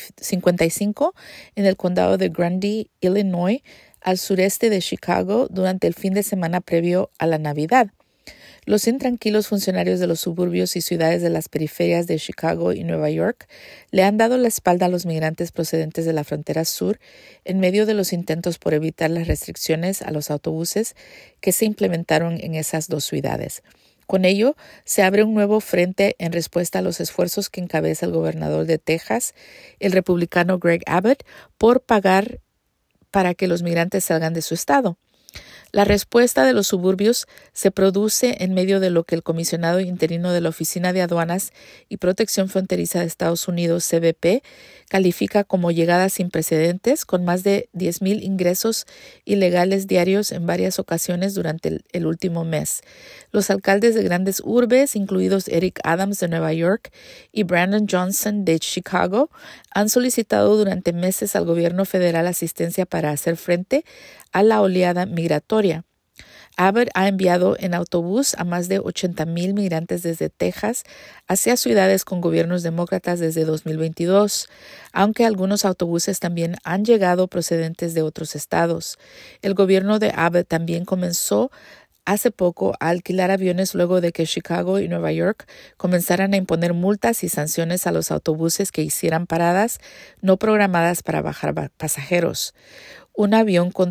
55 en el condado de Grundy, Illinois, al sureste de Chicago durante el fin de semana previo a la Navidad. Los intranquilos funcionarios de los suburbios y ciudades de las periferias de Chicago y Nueva York le han dado la espalda a los migrantes procedentes de la frontera sur en medio de los intentos por evitar las restricciones a los autobuses que se implementaron en esas dos ciudades. Con ello, se abre un nuevo frente en respuesta a los esfuerzos que encabeza el gobernador de Texas, el republicano Greg Abbott, por pagar para que los migrantes salgan de su estado. La respuesta de los suburbios se produce en medio de lo que el comisionado interino de la Oficina de Aduanas y Protección Fronteriza de Estados Unidos, CBP, califica como llegada sin precedentes, con más de 10,000 ingresos ilegales diarios en varias ocasiones durante el último mes. Los alcaldes de grandes urbes, incluidos Eric Adams de Nueva York y Brandon Johnson de Chicago, han solicitado durante meses al gobierno federal asistencia para hacer frente a la oleada migratoria. Abbott ha enviado en autobús a más de 80,000 migrantes desde Texas hacia ciudades con gobiernos demócratas desde 2022, aunque algunos autobuses también han llegado procedentes de otros estados. El gobierno de Abbott también comenzó hace poco a alquilar aviones luego de que Chicago y Nueva York comenzaran a imponer multas y sanciones a los autobuses que hicieran paradas no programadas para bajar pasajeros. Un avión con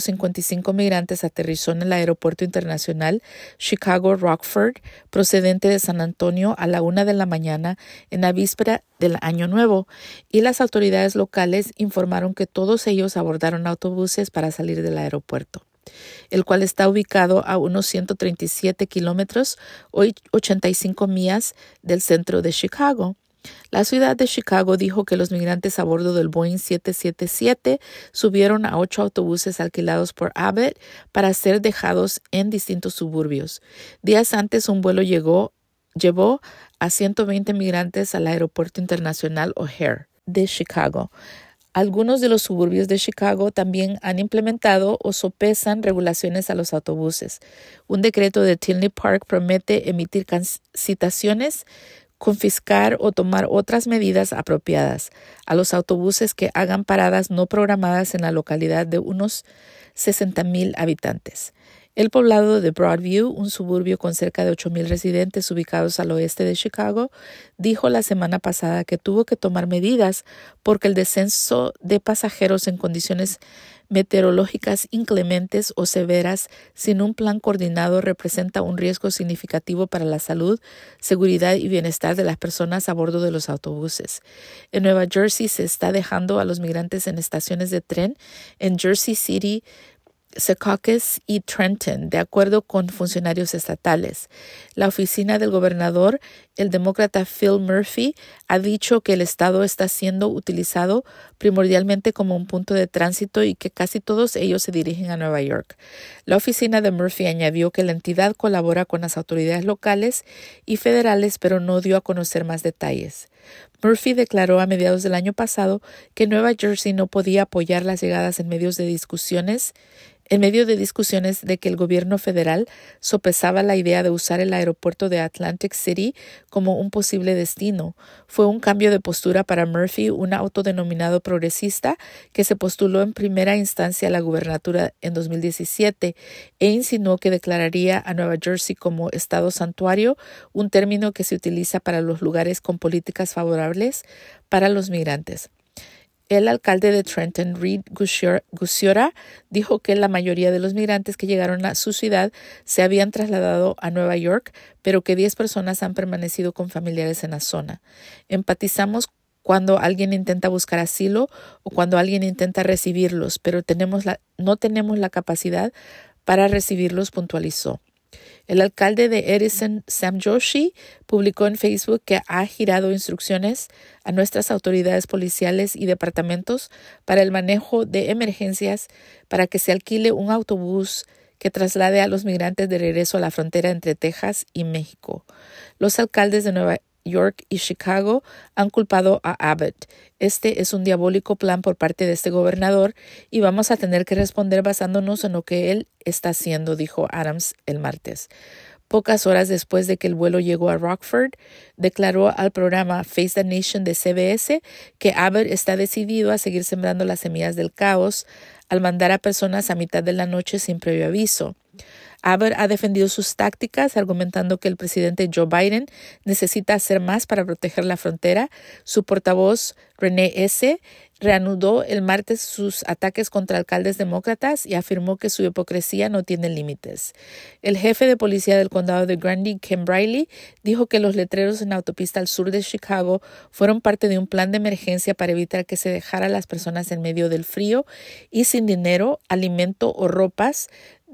355 migrantes aterrizó en el aeropuerto internacional Chicago-Rockford, procedente de San Antonio, a la 1 de la mañana en la víspera del Año Nuevo, y las autoridades locales informaron que todos ellos abordaron autobuses para salir del aeropuerto, el cual está ubicado a unos 137 kilómetros o 85 millas del centro de Chicago. La ciudad de Chicago dijo que los migrantes a bordo del Boeing 777 subieron a 8 autobuses alquilados por Abbott para ser dejados en distintos suburbios. Días antes, un vuelo llevó a 120 migrantes al Aeropuerto Internacional O'Hare de Chicago. Algunos de los suburbios de Chicago también han implementado o sopesan regulaciones a los autobuses. Un decreto de Tinley Park promete emitir citaciones, confiscar o tomar otras medidas apropiadas a los autobuses que hagan paradas no programadas en la localidad de unos 60,000 habitantes. El poblado de Broadview, un suburbio con cerca de 8,000 residentes ubicados al oeste de Chicago, dijo la semana pasada que tuvo que tomar medidas porque el descenso de pasajeros en condiciones meteorológicas inclementes o severas sin un plan coordinado representa un riesgo significativo para la salud, seguridad y bienestar de las personas a bordo de los autobuses. En Nueva Jersey se está dejando a los migrantes en estaciones de tren. En Jersey City, Secaucus y Trenton, de acuerdo con funcionarios estatales. La oficina del gobernador, el demócrata Phil Murphy, ha dicho que el estado está siendo utilizado primordialmente como un punto de tránsito y que casi todos ellos se dirigen a Nueva York. La oficina de Murphy añadió que la entidad colabora con las autoridades locales y federales, pero no dio a conocer más detalles. Murphy declaró a mediados del año pasado que Nueva Jersey no podía apoyar las llegadas en medio de discusiones de que el gobierno federal sopesaba la idea de usar el aeropuerto de Atlantic City como un posible destino. Fue un cambio de postura para Murphy, un autodenominado progresista que se postuló en primera instancia a la gubernatura en 2017 e insinuó que declararía a Nueva Jersey como estado santuario, un término que se utiliza para los lugares con políticas favorables para los migrantes. El alcalde de Trenton, Reed Gusiora, dijo que la mayoría de los migrantes que llegaron a su ciudad se habían trasladado a Nueva York, pero que 10 personas han permanecido con familiares en la zona. Empatizamos cuando alguien intenta buscar asilo o cuando alguien intenta recibirlos, pero no tenemos la capacidad para recibirlos, puntualizó. El alcalde de Edison, Sam Joshi, publicó en Facebook que ha girado instrucciones a nuestras autoridades policiales y departamentos para el manejo de emergencias para que se alquile un autobús que traslade a los migrantes de regreso a la frontera entre Texas y México. Los alcaldes de Nueva York y Chicago han culpado a Abbott. Este es un diabólico plan por parte de este gobernador y vamos a tener que responder basándonos en lo que él está haciendo, dijo Adams el martes. Pocas horas después de que el vuelo llegó a Rockford, declaró al programa Face the Nation de CBS que Abbott está decidido a seguir sembrando las semillas del caos al mandar a personas a mitad de la noche sin previo aviso. Abbott ha defendido sus tácticas, argumentando que el presidente Joe Biden necesita hacer más para proteger la frontera. Su portavoz, René S., reanudó el martes sus ataques contra alcaldes demócratas y afirmó que su hipocresía no tiene límites. El jefe de policía del condado de Grundy, Ken Briley, dijo que los letreros en la autopista al sur de Chicago fueron parte de un plan de emergencia para evitar que se dejara a las personas en medio del frío y sin dinero, alimento o ropas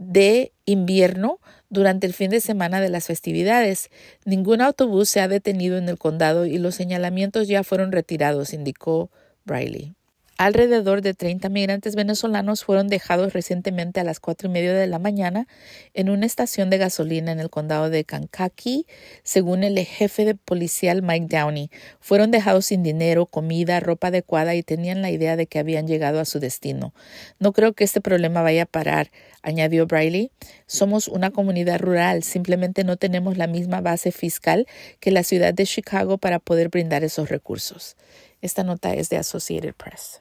de invierno durante el fin de semana de las festividades. Ningún autobús se ha detenido en el condado y los señalamientos ya fueron retirados, indicó Briley. Alrededor de 30 migrantes venezolanos fueron dejados recientemente a las 4:30 de la mañana en una estación de gasolina en el condado de Kankakee, según el jefe de policial Mike Downey. Fueron dejados sin dinero, comida, ropa adecuada y tenían la idea de que habían llegado a su destino. No creo que este problema vaya a parar, añadió Briley. Somos una comunidad rural, simplemente no tenemos la misma base fiscal que la ciudad de Chicago para poder brindar esos recursos. Esta nota es de Associated Press.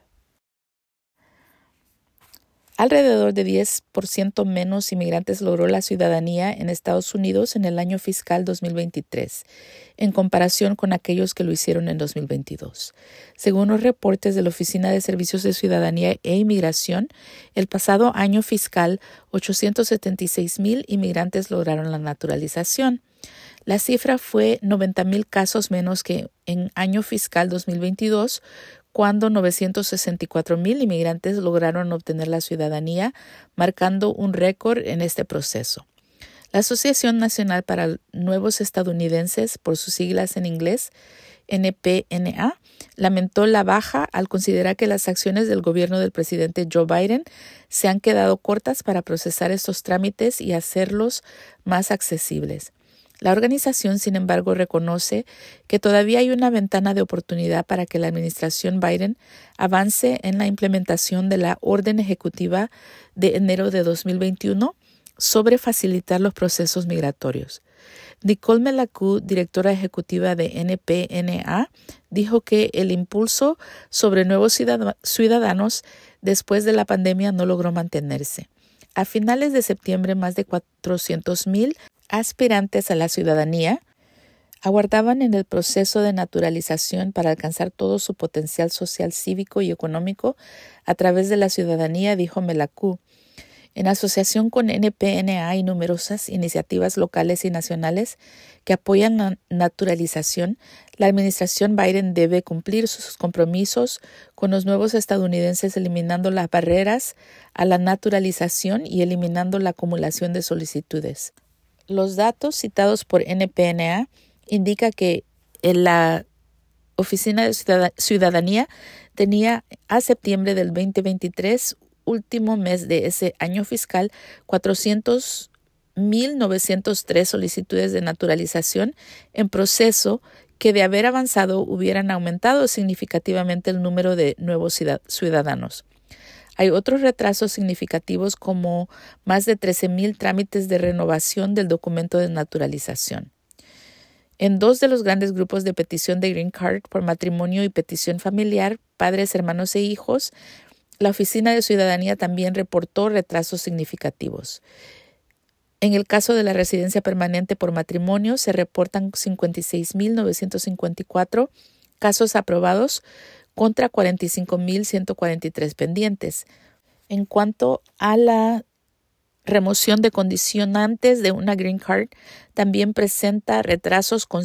Alrededor de 10% menos inmigrantes logró la ciudadanía en Estados Unidos en el año fiscal 2023, en comparación con aquellos que lo hicieron en 2022. Según los reportes de la Oficina de Servicios de Ciudadanía e Inmigración, el pasado año fiscal, 876,000 inmigrantes lograron la naturalización. La cifra fue 90,000 casos menos que en año fiscal 2022, cuando 964,000 inmigrantes lograron obtener la ciudadanía, marcando un récord en este proceso. La Asociación Nacional para Nuevos Estadounidenses, por sus siglas en inglés, NPNA, lamentó la baja al considerar que las acciones del gobierno del presidente Joe Biden se han quedado cortas para procesar estos trámites y hacerlos más accesibles. La organización, sin embargo, reconoce que todavía hay una ventana de oportunidad para que la administración Biden avance en la implementación de la orden ejecutiva de enero de 2021 sobre facilitar los procesos migratorios. Nicole Melaku, directora ejecutiva de NPNA, dijo que el impulso sobre nuevos ciudadanos después de la pandemia no logró mantenerse. A finales de septiembre, más de 400,000 aspirantes a la ciudadanía aguardaban en el proceso de naturalización para alcanzar todo su potencial social, cívico y económico a través de la ciudadanía, dijo Melaku. En asociación con NPNA hay numerosas iniciativas locales y nacionales que apoyan la naturalización. La administración Biden debe cumplir sus compromisos con los nuevos estadounidenses, eliminando las barreras a la naturalización y eliminando la acumulación de solicitudes. Los datos citados por NPNA indican que la Oficina de Ciudadanía tenía a septiembre del 2023, último mes de ese año fiscal, 400,903 solicitudes de naturalización en proceso que, de haber avanzado, hubieran aumentado significativamente el número de nuevos ciudadanos. Hay otros retrasos significativos, como más de 13,000 trámites de renovación del documento de naturalización. En 2 de los grandes grupos de petición de Green Card por matrimonio y petición familiar, padres, hermanos e hijos, la Oficina de Ciudadanía también reportó retrasos significativos. En el caso de la residencia permanente por matrimonio, se reportan 56,954 casos aprobados contra 45,143 pendientes. En cuanto a la remoción de condicionantes de una Green Card, también presenta retrasos con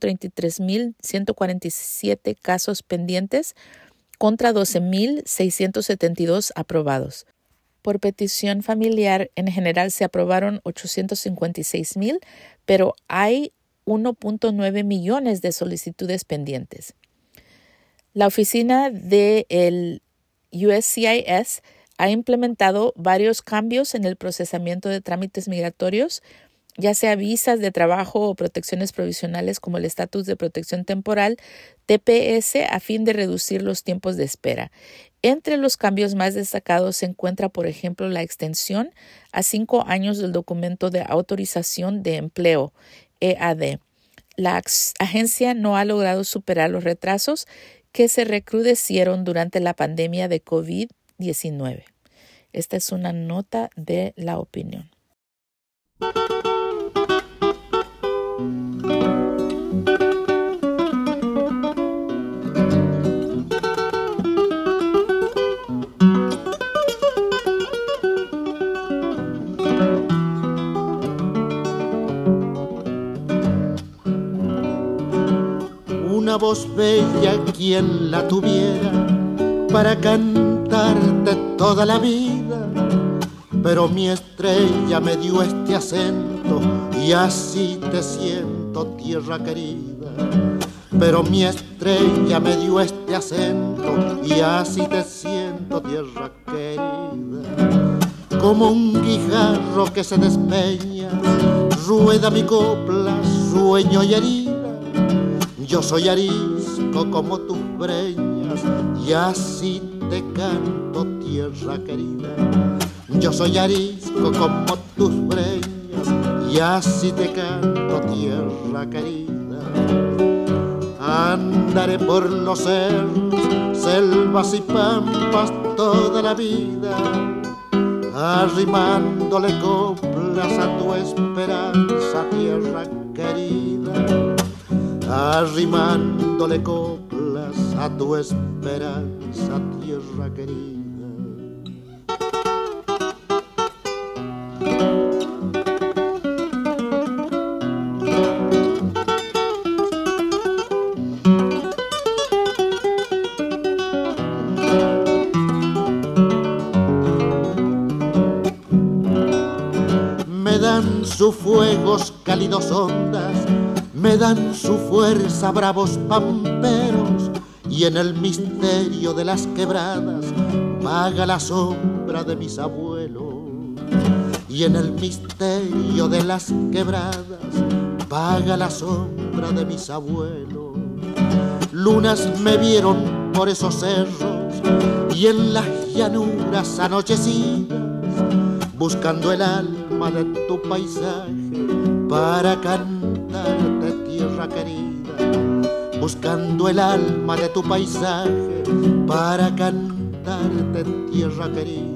133,147 casos pendientes contra 12,672 aprobados. Por petición familiar, en general se aprobaron 856,000, pero hay 1.9 millones de solicitudes pendientes. La oficina del USCIS ha implementado varios cambios en el procesamiento de trámites migratorios, ya sea visas de trabajo o protecciones provisionales como el estatus de protección temporal, TPS, a fin de reducir los tiempos de espera. Entre los cambios más destacados se encuentra, por ejemplo, la extensión a 5 años del documento de autorización de empleo, EAD. La agencia no ha logrado superar los retrasos que se recrudecieron durante la pandemia de COVID-19. Esta es una nota de La Opinión. Una voz bella, quien la tuviera para cantarte toda la vida, pero mi estrella me dio este acento y así te siento, tierra querida. Pero mi estrella me dio este acento y así te siento, tierra querida. Como un guijarro que se despeña, rueda mi copla, sueño y herida. Yo soy arisco como tus breñas y así te canto, tierra querida. Yo soy arisco como tus breñas y así te canto, tierra querida. Andaré por los cerros, selvas y pampas toda la vida, arrimándole coplas a tu esperanza, tierra querida. Arrimándole coplas a tu esperanza, tierra querida. Me dan sus fuegos cálidos ondas, me dan su fuerza bravos pamperos, y en el misterio de las quebradas vaga la sombra de mis abuelos. Y en el misterio de las quebradas vaga la sombra de mis abuelos. Lunas me vieron por esos cerros y en las llanuras anochecidas, buscando el alma de tu paisaje para cantarte, tierra querida. Buscando el alma de tu paisaje para cantarte, tierra querida.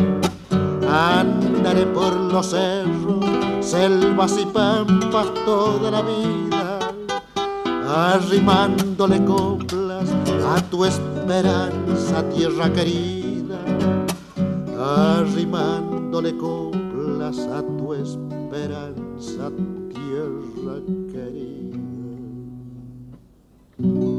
Andaré por los cerros, selvas y pampas toda la vida, arrimándole coplas a tu esperanza, tierra querida. arrimándole coplas a tu esperanza, tierra querida.